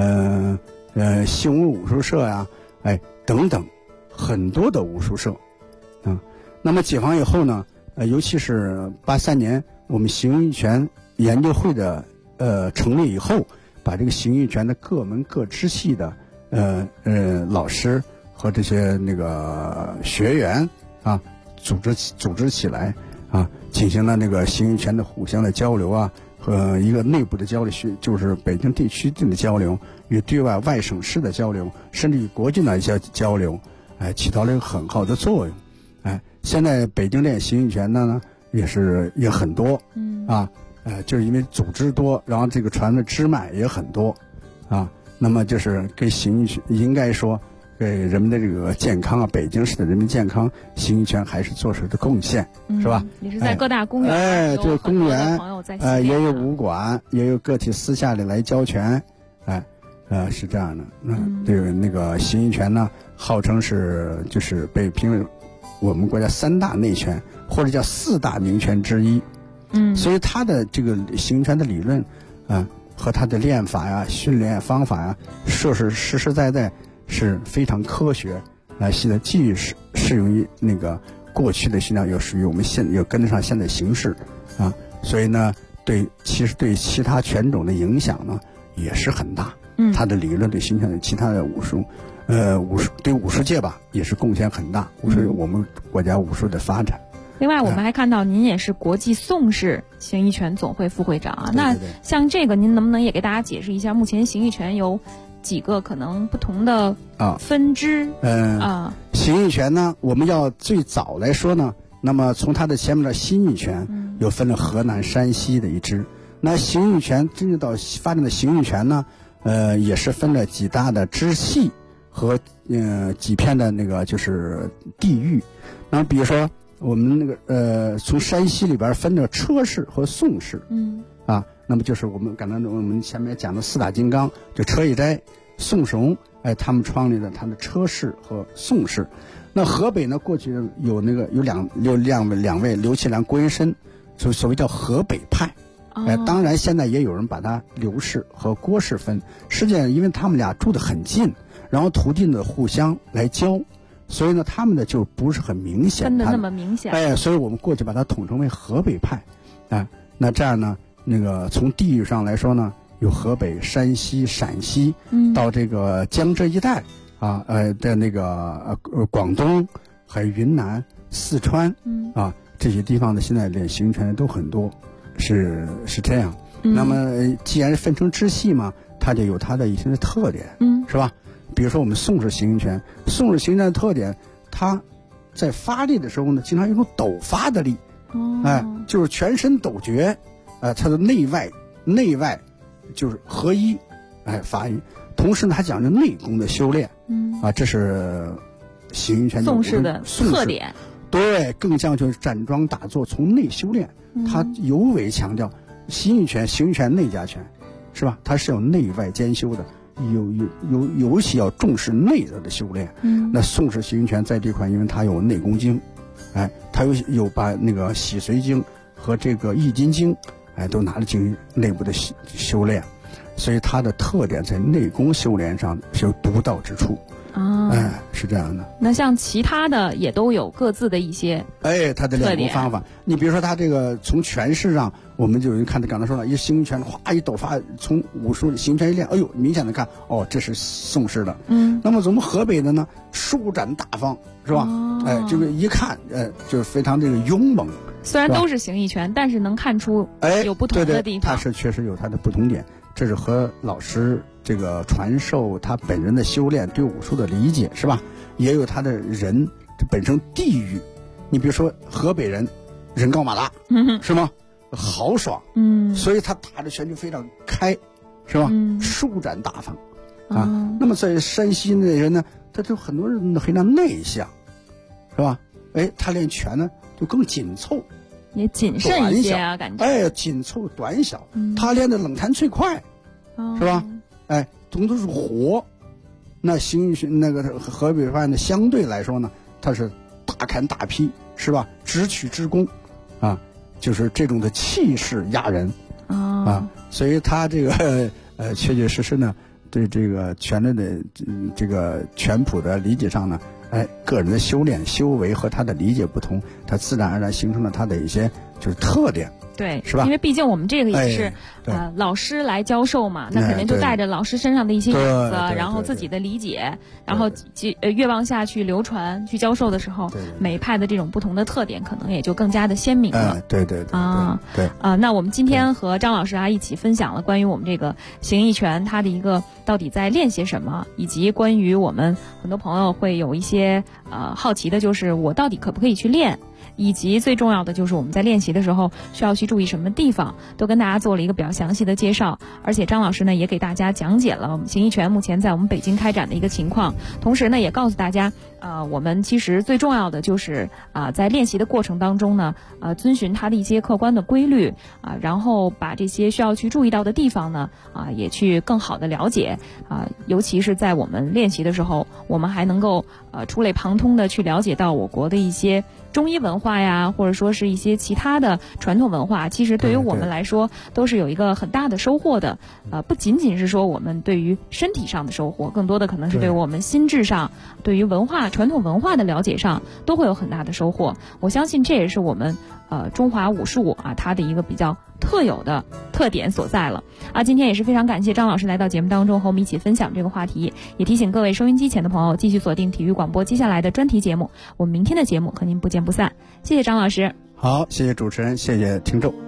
兴武武术社等等很多的武术社那么解放以后呢，尤其是83年我们形意拳研究会的成立以后，把这个形意拳的各门各支系的老师和这些那个学员组织起来进行了那个形意拳的互相的交流和一个内部的交流，就是北京地区的交流，与对外外省市的交流，甚至与国际的一些交流，起到了一个很好的作用。现在北京练形意拳的呢也很多就是因为组织多，然后这个传的支脉也很多那么就是给形意拳应该说给人们的这个健康北京市的人民健康，形意拳还是做出的贡献，是吧？ 也是在各大公园， 对公园也有武馆， 馆，也有个体私下里来教拳，是这样的。这个那个形意拳呢，号称是就是被评为我们国家3大内拳，或者叫4大名拳之一。所以它的这个形意拳的理论和它的练法训练方法实实在在是非常科学现在既适用于那个过去的训练，又属于我们又跟得上现在形势所以呢其实对其他拳种的影响呢也是很大。它的理论对形意拳的其他的武术对武术界吧也是贡献很大，我们国家武术的发展。 另外我们还看到您也是国际宋氏形意拳总会副会长那像这个您能不能也给大家解释一下，目前形意拳有几个可能不同的分支形意拳呢，我们要最早来说呢，那么从它的前面的新意拳又分了河南山西的一支。那形意拳真正到发展的形意拳呢也是分了几大的支系和几片的那个就是地域。那比如说我们那个从山西里边分了车氏和宋氏，那么就是我们前面讲的四大金刚，就车一斋、宋荣，他们创立的他的车氏和宋氏。那河北呢，过去有两位刘启良、郭云深，所谓叫河北派。当然现在也有人把它刘氏和郭氏分。实际上因为他们俩住得很近，然后土地呢互相来交，所以呢他们的就不是很明显， 分得那么明显。 所以我们过去把它统称为河北派。那这样呢，那个从地域上来说呢，有河北、山西、陕西，到这个江浙一带的那个广东，还有云南、四川，这些地方的现在练行拳的都很多，是这样。那么既然分成支系嘛，它就有它的一些特点，是吧？比如说我们宋氏行拳，宋氏行拳的特点，它在发力的时候呢，经常有一种抖发的力，就是全身抖觉，它的内外就是合一，发力。同时呢，还讲究内功的修炼，这是行云拳宋氏的特点。 对，更讲究站桩打坐，从内修炼。它尤为强调行云拳内家拳，是吧？它是有内外兼修的，尤其要重视内的修炼。那宋氏行云拳在这块，因为它有内功经，它有把那个洗髓经和这个易筋经，都拿来进行内部的修炼。所以它的特点在内功修炼上是有独到之处，是这样的。 那像其他的也都有各自的一些它的练功方法。你比如说它这个从拳式上，我们就看他刚才说了，一行云拳哗一抖发，从武术行云拳一练，明显的看这是宋氏的。那么咱们河北的呢，舒展大方，是吧？这个一看就非常这个勇猛。 虽然都是形意拳，但是能看出有不同的地方。 它是确实有它的不同点。这是和老师这个传授他本人的修炼，对武术的理解，是吧？也有他的人这本身地域。你比如说河北人高马大，是吗？豪爽，所以他打的拳就非常开，是吧？舒展大方那么在山西那人呢，他就很多人非常内向，是吧？他练拳呢就更紧凑， 也谨慎一些啊，感觉紧凑短小。他练的冷弹脆快，是吧？总都是活。那那个河北派呢，相对来说呢，他是大砍大劈，是吧？直取直攻，就是这种的气势压人所以他这个确确实实呢，对这个拳的这个拳谱的理解上呢，个人的修炼修为和他的理解不同，他自然而然形成了他的一些就是特点。 对， 是吧？ 因为毕竟我们这个也是老师来教授嘛，那肯定就带着老师身上的一些影子，然后自己的理解，然后越往下去流传去教授的时候，每一派的这种不同的特点可能也就更加的鲜明了。 对那我们今天和张老师一起分享了关于我们这个形意拳它的一个到底在练些什么，以及关于我们很多朋友会有一些好奇的，就是我到底可不可以去练。以及最重要的就是我们在练习的时候需要去注意什么地方，都跟大家做了一个比较详细的介绍。而且张老师呢也给大家讲解了我们形意拳目前在我们北京开展的一个情况，同时呢也告诉大家我们其实最重要的就是在练习的过程当中呢遵循它的一些客观的规律然后把这些需要去注意到的地方呢也去更好的了解尤其是在我们练习的时候，我们还能够触类旁通的去了解到我国的一些中医文化呀，或者说是一些其他的传统文化，其实对于我们来说都是有一个很大的收获的。不仅仅是说我们对于身体上的收获，更多的可能是对于我们心智上，对于传统文化的了解上都会有很大的收获。我相信这也是我们中华武术它的一个比较特有的特点所在了今天也是非常感谢张老师来到节目当中和我们一起分享这个话题，也提醒各位收音机前的朋友继续锁定体育广播接下来的专题节目，我们明天的节目和您不见不散。谢谢张老师。 好，谢谢主持人，谢谢听众。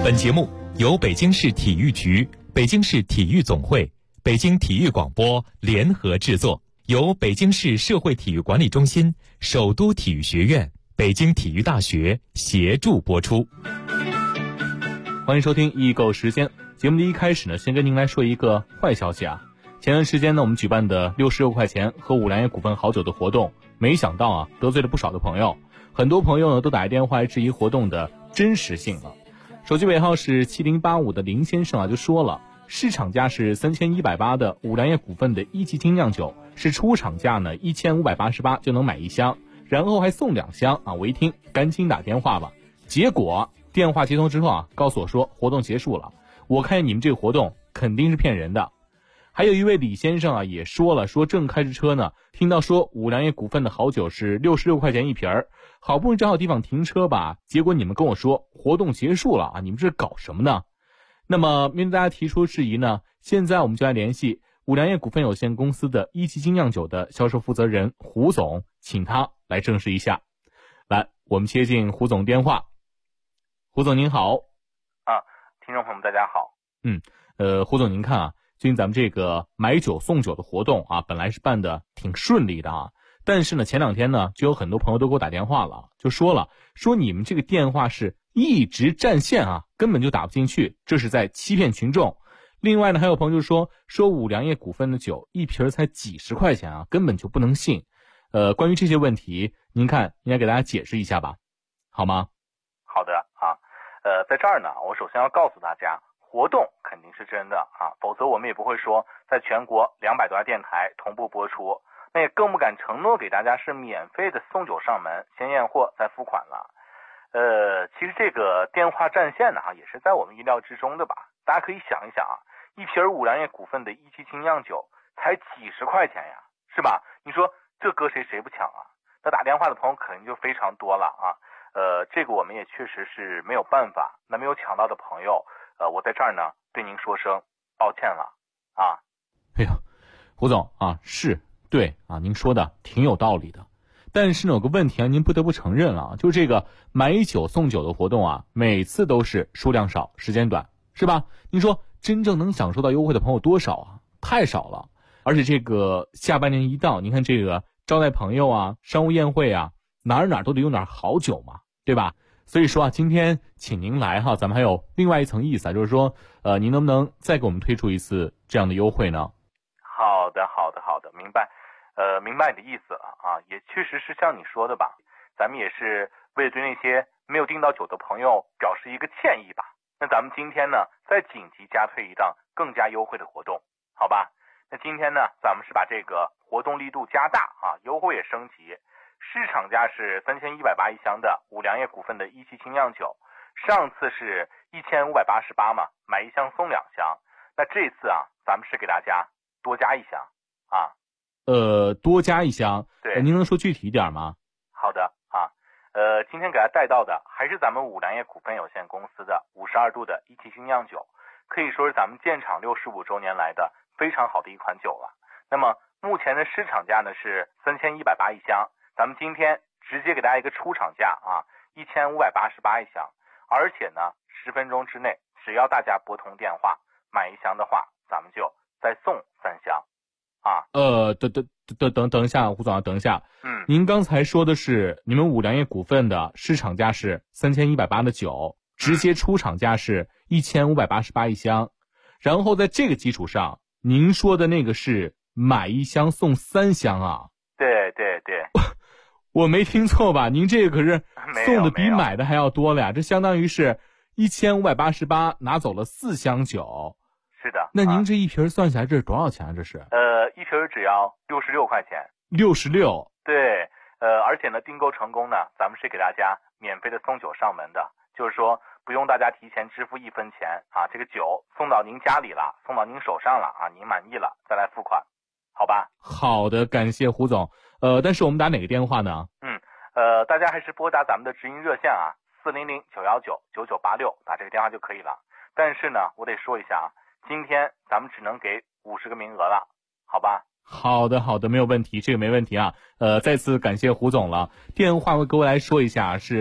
本节目由北京市体育局、北京市体育总会、北京体育广播联合制作，由北京市社会体育管理中心、首都体育学院、北京体育大学协助播出。 欢迎收听易购时间。节目的一开始呢，先跟您来说一个坏消息啊。前段时间呢，我们举办的66块钱喝五粮液股份好酒的活动，没想到啊，得罪了不少的朋友。很多朋友呢，都打电话来质疑活动的真实性了。手机尾号是7085的林先生啊，就说了，市场价是3180的五粮液股份的一级精酿酒，是出厂价呢1588就能买一箱，然后还送2箱啊。我一听，赶紧打电话吧。结果电话接通之后啊，告诉我说活动结束了。我看你们这个活动肯定是骗人的。还有一位李先生啊，也说了，说正开着车呢，听到说五粮液股份的好酒是66块钱一瓶儿，好不容易找好地方停车吧，结果你们跟我说活动结束了啊，你们这是搞什么呢？那么面对大家提出质疑呢，现在我们就来联系五粮液股份有限公司的一级精酿酒的销售负责人胡总，请他来证实一下。来，我们接进胡总电话。胡总您好。 听众朋友们大家好。 胡总您看啊，最近咱们这个买酒送酒的活动啊，本来是办的挺顺利的啊，但是呢前2天呢，就有很多朋友都给我打电话了，就说你们这个电话是一直占线啊，根本就打不进去，这是在欺骗群众。另外呢，还有朋友就说五粮液股份的酒一瓶才几十块钱啊，根本就不能信。关于这些问题，您看应该给大家解释一下吧，好吗？ 好的啊，在这儿呢，我首先要告诉大家，活动肯定是真的啊，否则我们也不会说在全国200多家电台同步播出，那也更不敢承诺给大家是免费的送酒上门，先验货再付款了。其实这个电话占线呢，也是在我们意料之中的吧。大家可以想一想啊，一瓶五粮液股份的一级精酿酒才几十块钱呀，是吧？你说这搁谁不抢啊？那打电话的朋友肯定就非常多了啊。这个我们也确实是没有办法。那没有抢到的朋友，我在这儿呢对您说声抱歉了啊。 哎呀，胡总啊，是对啊，您说的挺有道理的。但是呢，有个问题啊，您不得不承认了，就是这个买酒送酒的活动啊，每次都是数量少，时间短，是吧？您说真正能享受到优惠的朋友多少啊？太少了。而且这个下半年一到，您看这个招待朋友啊，商务宴会啊，哪儿都得有点好酒嘛，对吧？所以说啊，今天请您来哈，咱们还有另外一层意思啊，就是说，您能不能再给我们推出一次这样的优惠呢？ 好的，明白。明白你的意思了啊，也确实是像你说的吧，咱们也是为了对那些没有订到酒的朋友表示一个歉意吧。那咱们今天呢，再紧急加推一档更加优惠的活动，好吧？那今天呢，咱们是把这个活动力度加大啊，优惠也升级。市场价是3180一箱的五粮液股份的一级精酿酒，上次是1588嘛，买1箱送2箱。那这次啊，咱们是给大家多加1箱啊。 多加1箱， 对， 您能说具体一点吗？ 好的啊，今天给大家带到的还是咱们五粮液股份有限公司的52度的一级精酿酒，可以说是咱们建厂65周年来的非常好的一款酒了。那么目前的市场价呢是3180一箱，咱们今天直接给大家一个出厂价啊，1588一箱，而且呢10分钟之内，只要大家拨通电话买1箱的话，咱们就再送3箱。啊， 等一下，胡总，等一下。您刚才说的是你们五粮液股份的市场价是3180的酒，直接出厂价是1588一箱，然后在这个基础上，您说的那个是买1箱送3箱啊？ 对。 我没听错吧？您这个可是送的比买的还要多了呀，这相当于是1588拿走了4箱酒。 是的。 那您这一瓶算下来这是多少钱啊？这是一瓶只要66块钱。 66。 对，而且呢，订购成功呢，咱们是给大家免费的送酒上门的，就是说不用大家提前支付1分钱啊，这个酒送到您家里了，送到您手上了啊，您满意了再来付款，好吧？ 好的，感谢胡总。但是我们打哪个电话呢？ 大家还是拨打咱们的直营热线啊，400-919-9986，打这个电话就可以了。但是呢，我得说一下啊，今天咱们只能给50个名额了，好吧？ 好的，没有问题，这个没问题啊。再次感谢胡总了。电话为各位来说一下，是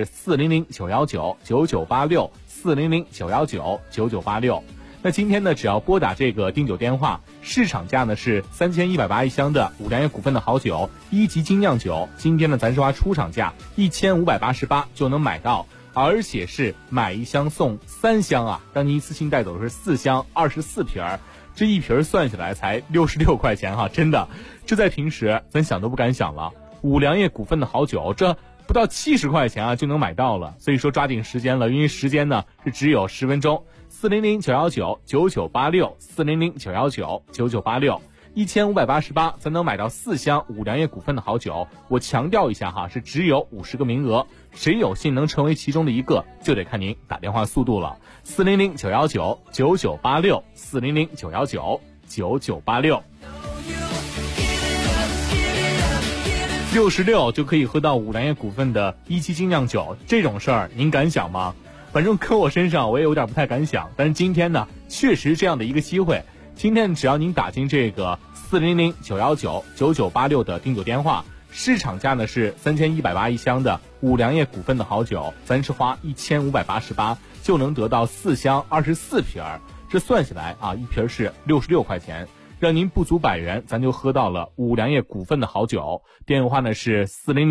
400-919-9986，400-919-9986。那今天呢，只要拨打这个订酒电话，市场价呢是3180一箱的五粮液股份的好酒1级精酿酒，今天呢咱说话出厂价1588就能买到，而且是买1箱送3箱啊，让您一次性带走的是4箱24瓶儿。这一瓶算下来才66块钱哈，真的，这在平时咱想都不敢想了。五粮液股份的好酒，这不到70块钱啊就能买到了，所以说抓紧时间了，因为时间呢是只有10分钟。400-919-9986，400-919-9986，1588咱能买到4箱五粮液股份的好酒。我强调一下哈，是只有50个名额，谁有幸能成为其中的一个，就得看您打电话速度了。400-919-9986，400-919-9986。66就可以喝到五粮液股份的1级精酿酒，这种事儿您敢想吗？反正搁我身上我也有点不太敢想，但是今天呢确实这样的一个机会。今天只要您打进这个400-919-9986的订酒电话，市场价呢是3180一箱的五粮液股份的好酒，咱是花1588就能得到4箱24瓶儿，这算下来啊，一瓶是66块钱，让您不足100元，咱就喝到了五粮液股份的好酒。电话呢是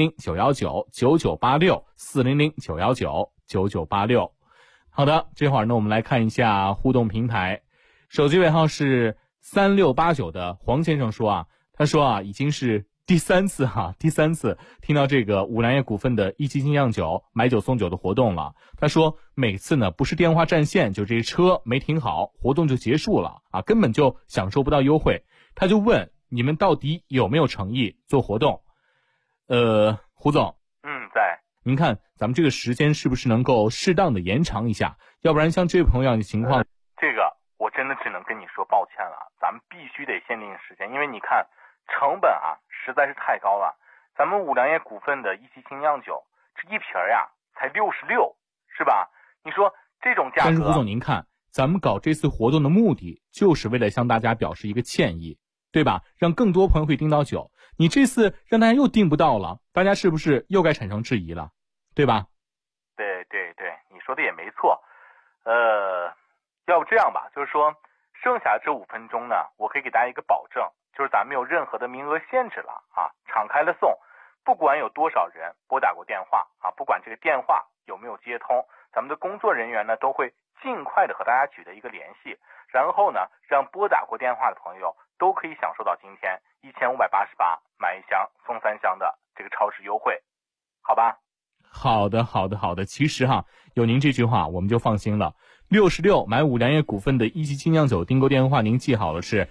400-919-9986，400-919-9986。好的，这会儿呢我们来看一下互动平台，手机尾号是3689的黄先生说啊，他说啊已经是第三次听到这个五粮液股份的1级精酿酒买酒送酒的活动了。他说每次呢不是电话占线，就这车没停好，活动就结束了啊，根本就享受不到优惠。他就问你们到底有没有诚意做活动？胡总， 在。 您看咱们这个时间是不是能够适当的延长一下？要不然像这位朋友的情况， 这个我真的只能跟你说抱歉了，咱们必须得限定时间，因为你看成本啊实在是太高了。咱们五粮液股份的1级精酿酒，这一瓶呀才66，是吧？你说这种价格。 但是胡总您看，咱们搞这次活动的目的就是为了向大家表示一个歉意，对吧？让更多朋友可以订到酒。你这次让大家又订不到了，大家是不是又该产生质疑了，对吧？ 对，你说的也没错。要不这样吧，就是说剩下这5分钟呢，我可以给大家一个保证，就是咱没有任何的名额限制了啊，敞开了送，不管有多少人拨打过电话啊，不管这个电话有没有接通，咱们的工作人员呢都会尽快的和大家取得一个联系，然后呢让拨打过电话的朋友都可以享受到今天1588买1箱送3箱的这个超市优惠，好吧？ 好的。其实哈，有您这句话我们就放心了。66买五粮液股份的1级精酿酒订购电话您记好了，是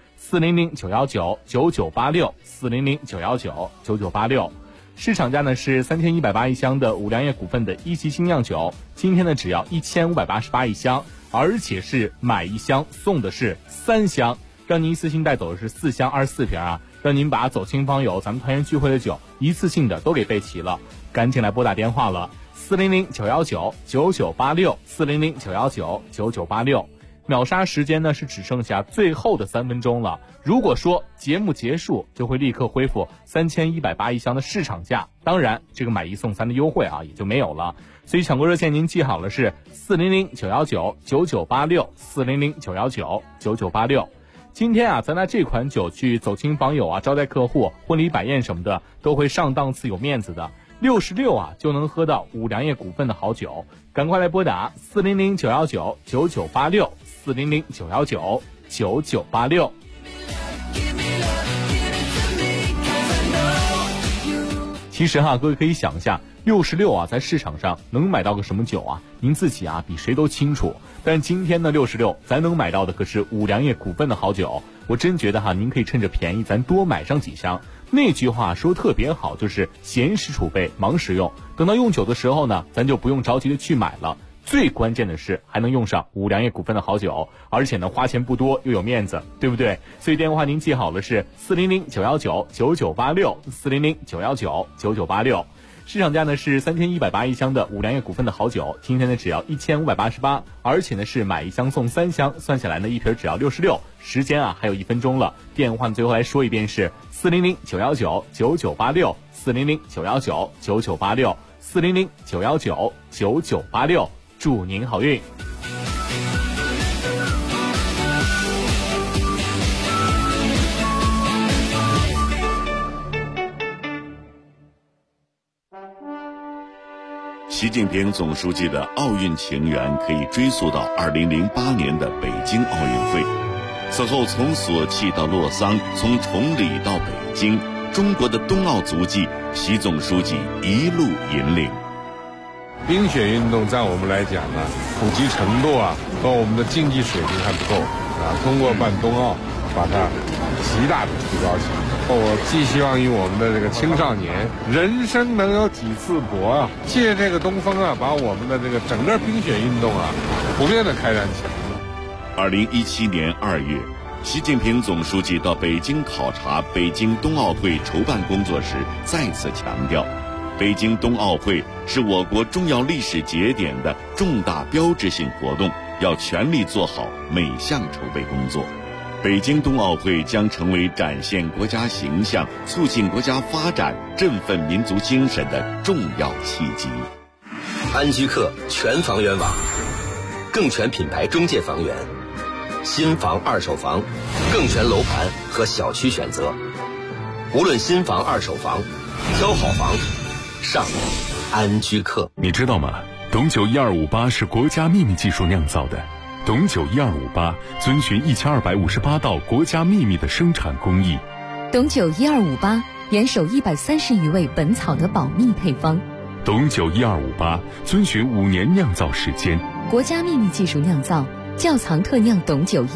400-919-9986，400-919-9986。市场价呢是3180一箱的五粮液股份的1级精酿酒，今天呢只要1588一箱，而且是买1箱送的是3箱，让您一次性带走的是4箱24瓶啊，让您把走亲访友咱们团圆聚会的酒一次性的都给备齐了。赶紧来拨打电话了，400-919-9986，400-919-9986。秒杀时间呢是只剩下最后的3分钟了，如果说节目结束就会立刻恢复3180一箱的市场价，当然这个买1送3的优惠啊也就没有了。所以抢购热线您记好了，是400-919-9986，400-919-9986。今天啊，咱拿这款酒去走亲访友啊，招待客户、婚礼摆宴什么的，都会上档次有面子的。66啊，就能喝到五粮液股份的好酒，赶快来拨打400-919-9986，400-919-9986。其实哈，各位可以想一下，66啊，在市场上能买到个什么酒啊？您自己啊，比谁都清楚。但今天的66，咱能买到的可是五粮液股份的好酒。我真觉得哈，您可以趁着便宜，咱多买上几箱。那句话说特别好，就是闲时储备，忙时用。等到用酒的时候呢，咱就不用着急的去买了。最关键的是还能用上五粮液股份的好酒，而且呢花钱不多又有面子，对不对？所以电话您记好了，是400-919-9986，400-919-9986。 市场价呢是3180一箱的五粮液股份的好酒，今天呢只要1588，而且呢是买一箱送3箱，算下来呢一瓶只要66。时间啊还有1分钟了，电话最后来说一遍是400-919-9986，400-919-9986，400-919-9986，祝您好运。 习近平总书记的奥运情缘可以追溯到2008年的北京奥运会。此后从索契到洛桑，从崇礼到北京，中国的冬奥足迹，习总书记一路引领。 冰雪运动在我们来讲呢，普及程度啊和我们的竞技水平还不够啊。通过办冬奥，把它极大的提高起来。我寄希望于我们的这个青少年，人生能有几次搏啊！借这个东风啊，把我们的这个整个冰雪运动啊，普遍的开展起来。 2017年2月，习近平总书记到北京考察北京冬奥会筹办工作时，再次强调，北京冬奥会是我国重要历史节点的重大标志性活动，要全力做好每项筹备工作。北京冬奥会将成为展现国家形象、促进国家发展、振奋民族精神的重要契机。 安居客全房源网，更全品牌中介房源，新房、二手房，更全楼盘和小区选择。无论新房、二手房，挑好房，上安居客。 你知道吗？董酒1258是国家秘密技术酿造的。董酒1258遵循1258道国家秘密的生产工艺。 董酒1258严守130余位本草的保密配方。 董酒1258遵循5年酿造时间。 国家秘密技术酿造，窖藏特酿董酒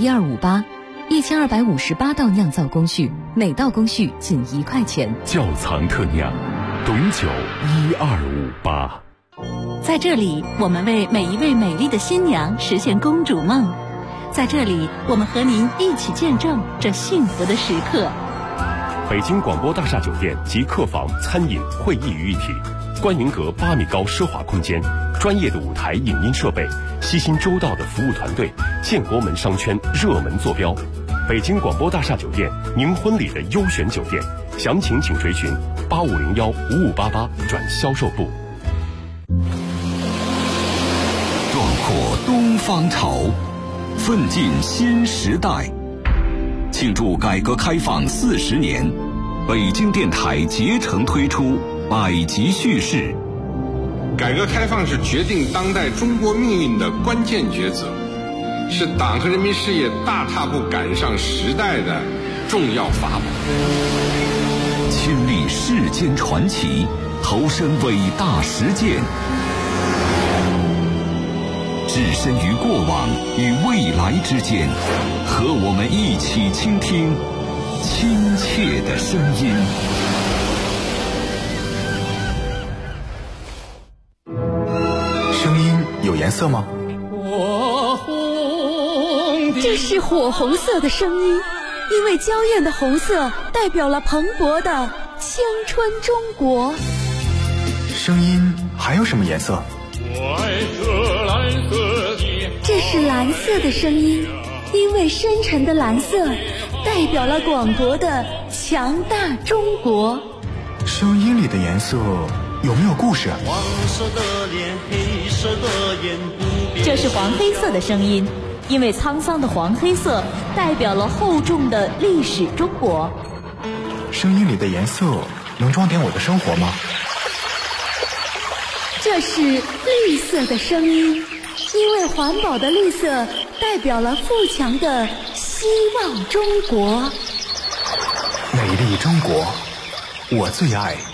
1258，1258道酿造工序，每道工序仅1块钱。 窖藏特酿，董酒1258。 在这里，我们为每一位美丽的新娘实现公主梦。在这里，我们和您一起见证这幸福的时刻。 北京广播大厦酒店集客房、餐饮、会议于一体，观云阁8米高奢华空间，专业的舞台影音设备，悉心周到的服务团队，建国门商圈热门坐标。北京广播大厦酒店，您婚礼的优选酒店，详情请垂询8501-5588转销售部。 壮阔东方潮，奋进新时代。庆祝改革开放40年，北京电台竭诚推出百集叙事。 改革开放是决定当代中国命运的关键抉择，是党和人民事业大踏步赶上时代的重要法宝。 亲历世间传奇，投身伟大实践，置身于过往与未来之间，和我们一起倾听亲切的声音。 声音有颜色吗？ 这是火红色的声音，因为娇艳的红色代表了蓬勃的青春中国。 声音还有什么颜色？ 这是蓝色的声音，因为深沉的蓝色代表了广博的强大中国。 声音里的颜色有没有故事？ 黄色的脸，黑色的眼，这是黄黑色的声音，因为沧桑的黄黑色代表了厚重的历史中国。 声音里的颜色能装点我的生活吗？ 这是绿色的声音，因为环保的绿色代表了富强的希望中国。 美丽中国，我最爱